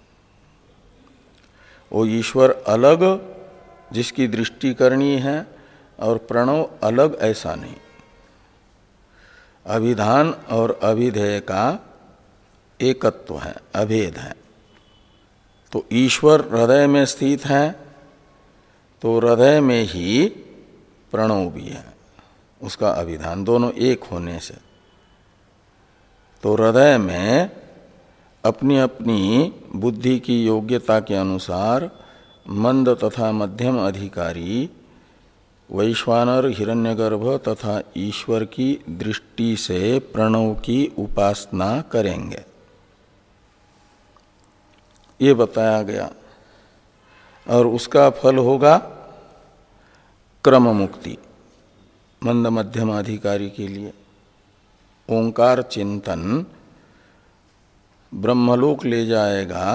वो ईश्वर अलग जिसकी दृष्टि करनी है और प्रणव अलग ऐसा नहीं। अभिधान और अभिधेय का एकत्व है, अभेद है। तो ईश्वर हृदय में स्थित है तो हृदय में ही प्रणव भी है, उसका अभिधान, दोनों एक होने से। तो हृदय में अपनी अपनी बुद्धि की योग्यता के अनुसार मंद तथा मध्यम अधिकारी वैश्वानर, हिरण्यगर्भ तथा ईश्वर की दृष्टि से प्रणव की उपासना करेंगे, ये बताया गया। और उसका फल होगा क्रम मुक्ति मंद मध्यम अधिकारी के लिए। ओंकार चिंतन ब्रह्मलोक ले जाएगा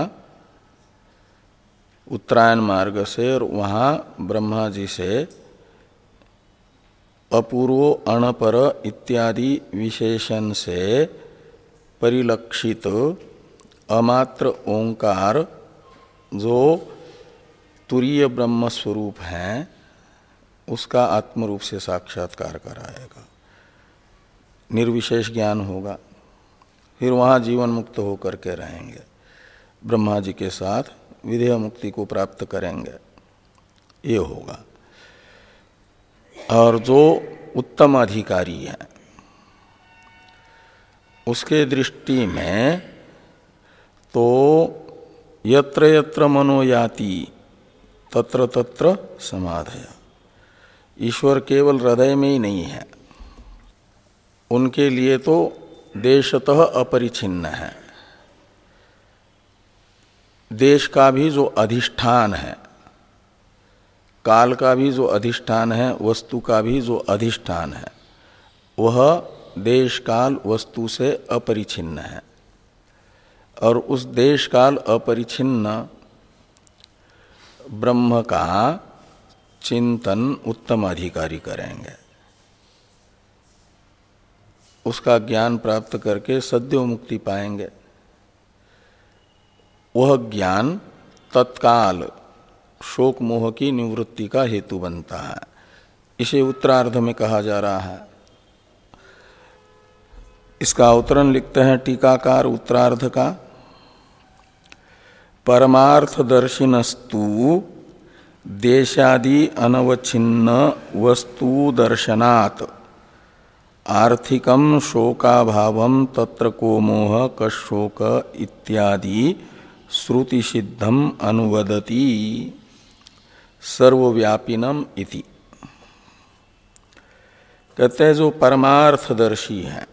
उत्तरायण मार्ग से, और वहाँ ब्रह्मा जी से अपूर्व, अणपर इत्यादि विशेषण से परिलक्षित अमात्र ओंकार जो तुरीय ब्रह्म स्वरूप है उसका आत्मरूप से साक्षात्कार कराएगा, निर्विशेष ज्ञान होगा। फिर वहाँ जीवन मुक्त होकर के रहेंगे, ब्रह्मा जी के साथ विधेय मुक्ति को प्राप्त करेंगे, ये होगा। और जो उत्तम अधिकारी है उसके दृष्टि में तो यत्र यत्र मनो याति तत्र तत्र समाधय, ईश्वर केवल हृदय में ही नहीं है, उनके लिए तो देशतः अपरिछिन्न है। देश का भी जो अधिष्ठान है, काल का भी जो अधिष्ठान है, वस्तु का भी जो अधिष्ठान है, वह देश काल वस्तु से अपरिछिन्न है। और उस देश काल अपरिछिन्न ब्रह्म का चिंतन उत्तम अधिकारी करेंगे, उसका ज्ञान प्राप्त करके सद्यो मुक्ति पाएंगे। वह ज्ञान तत्काल शोक मोह की निवृत्ति का हेतु बनता है, इसे उत्तरार्ध में कहा जा रहा है। इसका अवतरण लिखते हैं टीकाकार उत्तरार्ध का। परमार्थदर्शिनस्तु देशादि अनवच्छिन्न वस्तु दर्शनात् आर्थिकम शोकाभावम तत्र को मोह कशोक इत्यादि श्रुति सिद्धम अनुवदति सर्वव्यापिनम इति। कहते हैं जो परमार्थदर्शी है,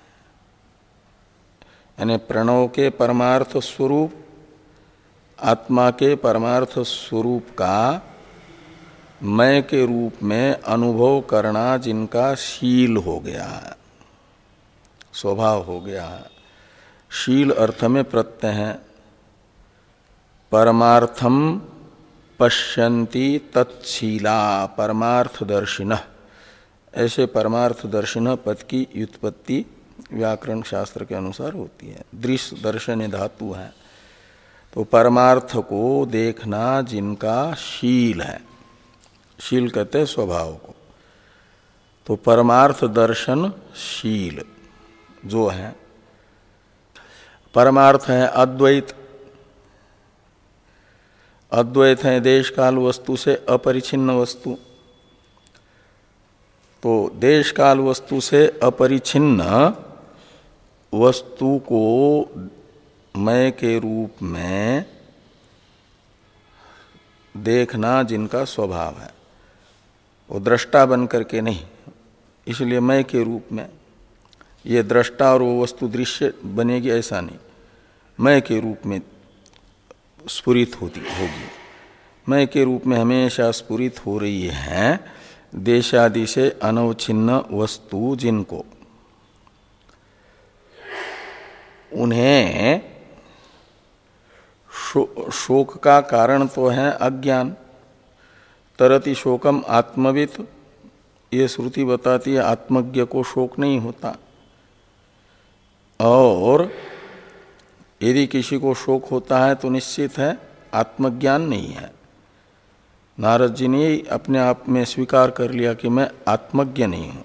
यानी प्रणव के परमार्थ स्वरूप, आत्मा के परमार्थ स्वरूप का मैं के रूप में अनुभव करना जिनका शील हो गया है, स्वभाव हो गया है। शील अर्थ में प्रत्यय है। परमार्थम पश्यन्ति तत्शीला परमार्थदर्शिनः, ऐसे परमार्थदर्शिनः पद की व्युत्पत्ति व्याकरण शास्त्र के अनुसार होती है। दृश्य दर्शन धातु है, तो परमार्थ को देखना जिनका शील है, शील कहते हैं स्वभाव को, तो परमार्थ दर्शन शील जो है। परमार्थ है अद्वैत, अद्वैत है देश काल वस्तु से अपरिछिन्न वस्तु। तो देश काल वस्तु से अपरिछिन्न वस्तु को मैं के रूप में देखना जिनका स्वभाव है, वो दृष्टा बन करके नहीं, इसलिए मैं के रूप में ये दृष्टा और वो वस्तु दृश्य बनेगी ऐसा नहीं, मैं के रूप में स्फुरित होती होगी। मैं के रूप में हमेशा स्फुरित हो रही है देशादि से अनवच्छिन्न वस्तु जिनको, उन्हें शो, शोक का कारण तो है अज्ञान। तरति शोकम आत्मवित्, ये श्रुति बताती है आत्मज्ञ को शोक नहीं होता। और यदि किसी को शोक होता है तो निश्चित है आत्मज्ञान नहीं है। नारद जी ने अपने आप में स्वीकार कर लिया कि मैं आत्मज्ञ नहीं हूं।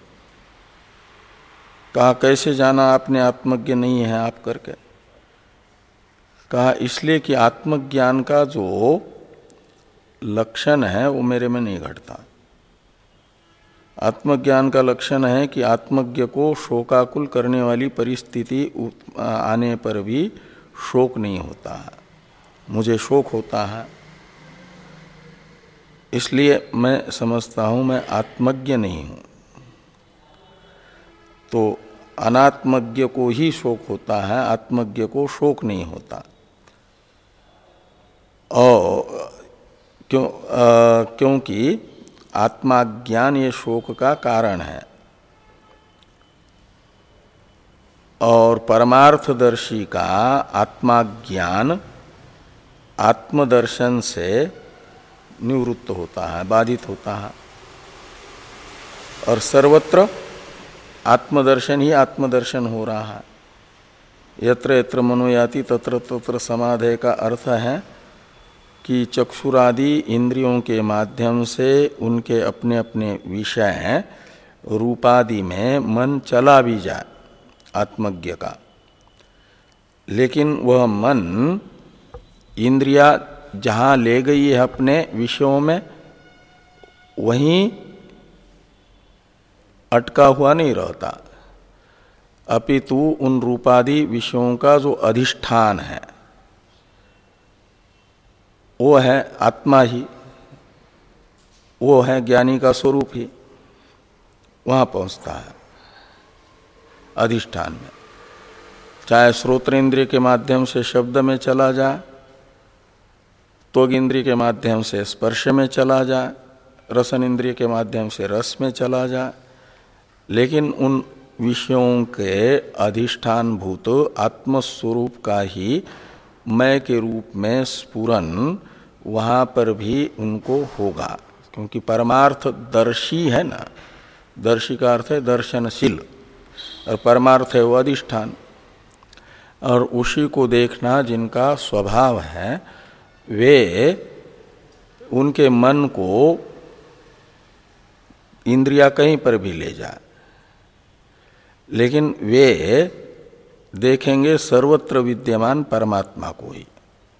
कहा कैसे जाना आपने आत्मज्ञ नहीं है आप करके? कहा इसलिए कि आत्मज्ञान का जो लक्षण है वो मेरे में नहीं घटता। आत्मज्ञान का लक्षण है कि आत्मज्ञ को शोकाकुल करने वाली परिस्थिति आने पर भी शोक नहीं होता है, मुझे शोक होता है। इसलिए मैं समझता हूं मैं आत्मज्ञ नहीं हूं। तो अनात्मज्ञ को ही शोक होता है, आत्मज्ञ को शोक नहीं होता। और क्यों? आ, क्योंकि आत्माज्ञान ये शोक का कारण है और परमार्थदर्शी का आत्माज्ञान आत्मदर्शन से निवृत्त होता है, बाधित होता है। और सर्वत्र आत्मदर्शन ही आत्मदर्शन हो रहा है। यत्र यत्र मनोयाति तत्र तत्र समाधेय का अर्थ है कि चक्षुरादि इंद्रियों के माध्यम से उनके अपने अपने विषय रूपादि में मन चला भी जाए आत्मज्ञ का, लेकिन वह मन इंद्रिया जहाँ ले गई है अपने विषयों में वहीं अटका हुआ नहीं रहता, अपितु उन रूपादि विषयों का जो अधिष्ठान है वो है आत्मा ही, वो है ज्ञानी का स्वरूप ही, वहाँ पहुँचता है अधिष्ठान में। चाहे श्रोत्रेंद्रिय के माध्यम से शब्द में चला जाए, त्वग इंद्रिय के माध्यम से स्पर्श में चला जाए, रसन इंद्रिय के माध्यम से रस में चला जाए, लेकिन उन विषयों के अधिष्ठान भूत आत्मस्वरूप का ही मैं के रूप में स्फुरन वहाँ पर भी उनको होगा, क्योंकि परमार्थ दर्शी है ना। दर्शी का अर्थ है दर्शनशील और परमार्थ है वो अधिष्ठान। और उसी को देखना जिनका स्वभाव है वे उनके मन को इंद्रिया कहीं पर भी ले जाए, लेकिन वे देखेंगे सर्वत्र विद्यमान परमात्मा को ही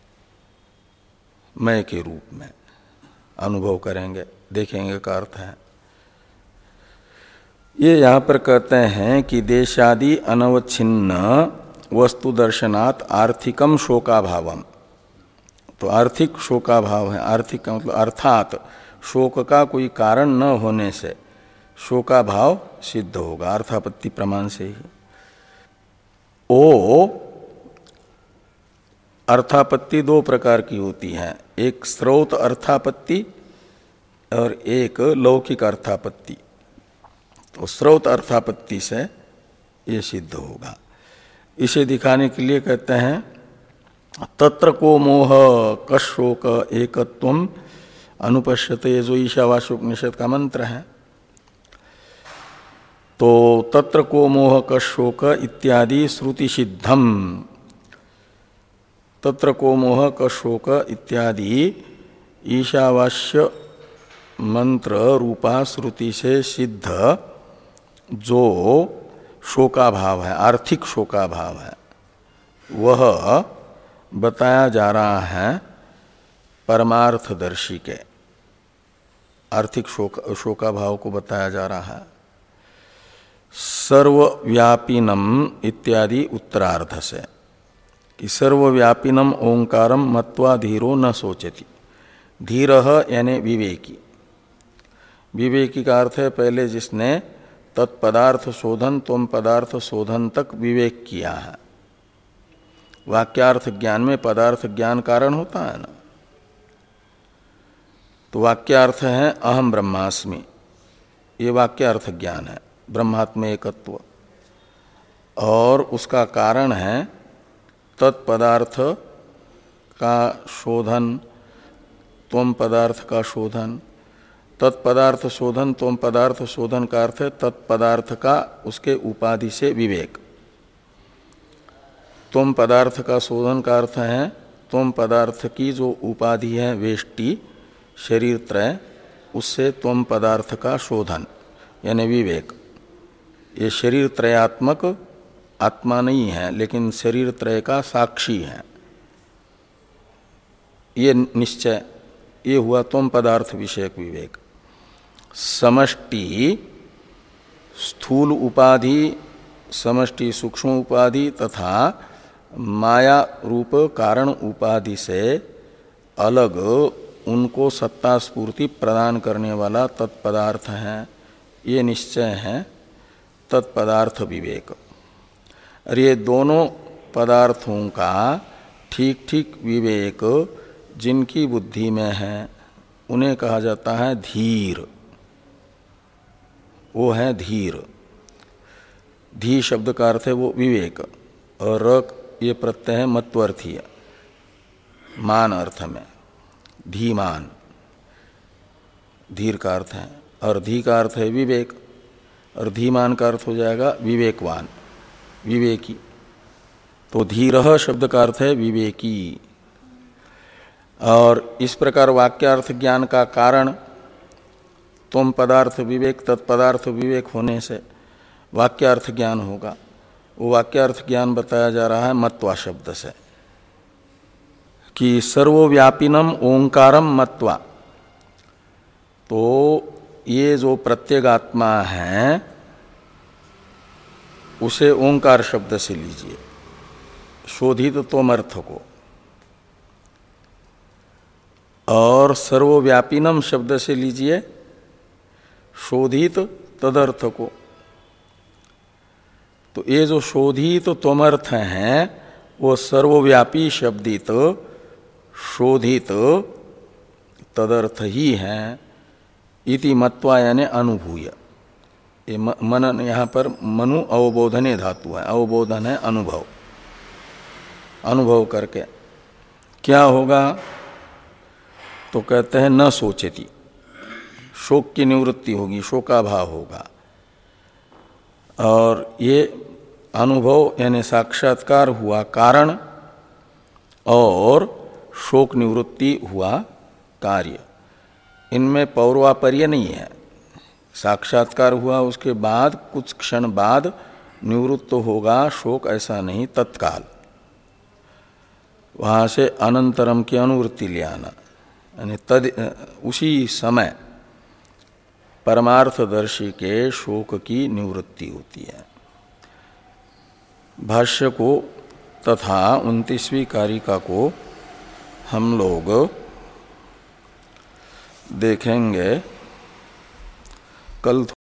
मैं के रूप में अनुभव करेंगे, देखेंगे का अर्थ है। ये यहाँ पर कहते हैं कि देशादि अनवच्छिन्न वस्तु दर्शनात् आर्थिकम शोकाभावम। तो आर्थिक शोकाभाव है, आर्थिक का मतलब अर्थात शोक का कोई कारण न होने से शोकाभाव सिद्ध होगा अर्थापत्ति प्रमाण से ही। ओ अर्थापत्ति दो प्रकार की होती है, एक स्रोत अर्थापत्ति और एक लौकिक अर्थापत्ति। तो स्रोत अर्थापत्ति से ये सिद्ध होगा। इसे दिखाने के लिए कहते हैं तत्र को मोह कशोक एकत्वम अनुपश्यते, जो ईशावास्योपनिषद का मंत्र है। तो तत्र को मोह कशोक इत्यादि श्रुति सिद्धम, तत्र को मोह कशोक इत्यादि ईशावास्य मंत्र रूपा श्रुति से सिद्ध जो शोकाभाव है, आर्थिक शोकाभाव है, वह बताया जा रहा है परमार्थदर्शी के। आर्थिक शोक शोकाभाव को बताया जा रहा है सर्वव्यापिनम इत्यादि उत्तरार्ध से, कि सर्वव्यापिनम ओंकारम मत्वा धीरो न सोचति। धीरः यानी विवेकी। विवेकी का अर्थ है पहले जिसने तत्पदार्थ शोधन त्वम पदार्थ शोधन तक विवेक किया है। वाक्यार्थ ज्ञान में पदार्थ ज्ञान कारण होता है ना। तो वाक्यार्थ है अहम ब्रह्मास्मि, ये वाक्यार्थ ज्ञान है, ब्रह्मात्म एकत्व। और उसका कारण है तत्पदार्थ का शोधन त्वम पदार्थ का शोधन। तत्पदार्थ शोधन त्वम पदार्थ शोधन का अर्थ है तत्पदार्थ का उसके उपाधि से विवेक। त्वम पदार्थ का शोधन का अर्थ है त्वम पदार्थ की जो उपाधि है वेष्टि शरीर त्रय, उससे त्वम पदार्थ का शोधन यानी विवेक। ये शरीर त्रयात्मक आत्मा नहीं है लेकिन शरीर त्रय का साक्षी है, ये निश्चय, ये हुआ त्वम पदार्थ विषयक विवेक। समष्टि स्थूल उपाधि, समष्टि सूक्ष्म उपाधि तथा माया रूप कारण उपाधि से अलग उनको सत्ता स्फूर्ति प्रदान करने वाला तत्पदार्थ है, ये निश्चय है तत्पदार्थ विवेक। और ये दोनों पदार्थों का ठीक ठीक विवेक जिनकी बुद्धि में है उन्हें कहा जाता है धीर, वो है धीर। धी शब्द का अर्थ है वो विवेक, और रक ये प्रत्यय है मत्वर्थीय, मान अर्थ में, धीमान धीर का अर्थ है, और धी का अर्थ है विवेक, और धीमान का अर्थ हो जाएगा विवेकवान, विवेकी। तो धीरह शब्द का अर्थ है विवेकी। और इस प्रकार वाक्यार्थ ज्ञान का कारण त्वम पदार्थ विवेक तत्पदार्थ विवेक होने से वाक्यार्थ ज्ञान होगा। वो वाक्यार्थ ज्ञान बताया जा रहा है मत्वा शब्द से कि सर्वव्यापिनम ओंकारम मत्वा। तो ये जो प्रत्यगात्मा है उसे ओंकार शब्द से लीजिए, शोधित त्वमर्थ को, और सर्वव्यापिनम शब्द से लीजिए शोधित तदर्थ को। तो ये जो शोधित त्वमर्थ है वो सर्वव्यापी शब्दित शोधित तदर्थ ही है। इति मत्वा यानी अनुभूय, ये मनन यहाँ पर मनु अवबोधने धातु है, अवबोधन है अनुभव, अनुभव करके क्या होगा तो कहते हैं न सोचेती, शोक की निवृत्ति होगी, शोकाभाव होगा। और ये अनुभव यानी साक्षात्कार हुआ कारण और शोक निवृत्ति हुआ कार्य, इनमें पौर्वापर्य नहीं है। साक्षात्कार हुआ उसके बाद कुछ क्षण बाद निवृत्त होगा शोक, ऐसा नहीं, तत्काल वहाँ से अनंतरम की अनुवृत्ति ले आना, यानी तद उसी समय परमार्थदर्शी के शोक की निवृत्ति होती है। भाष्य को तथा उनतीसवीं कारिका को हम लोग देखेंगे कल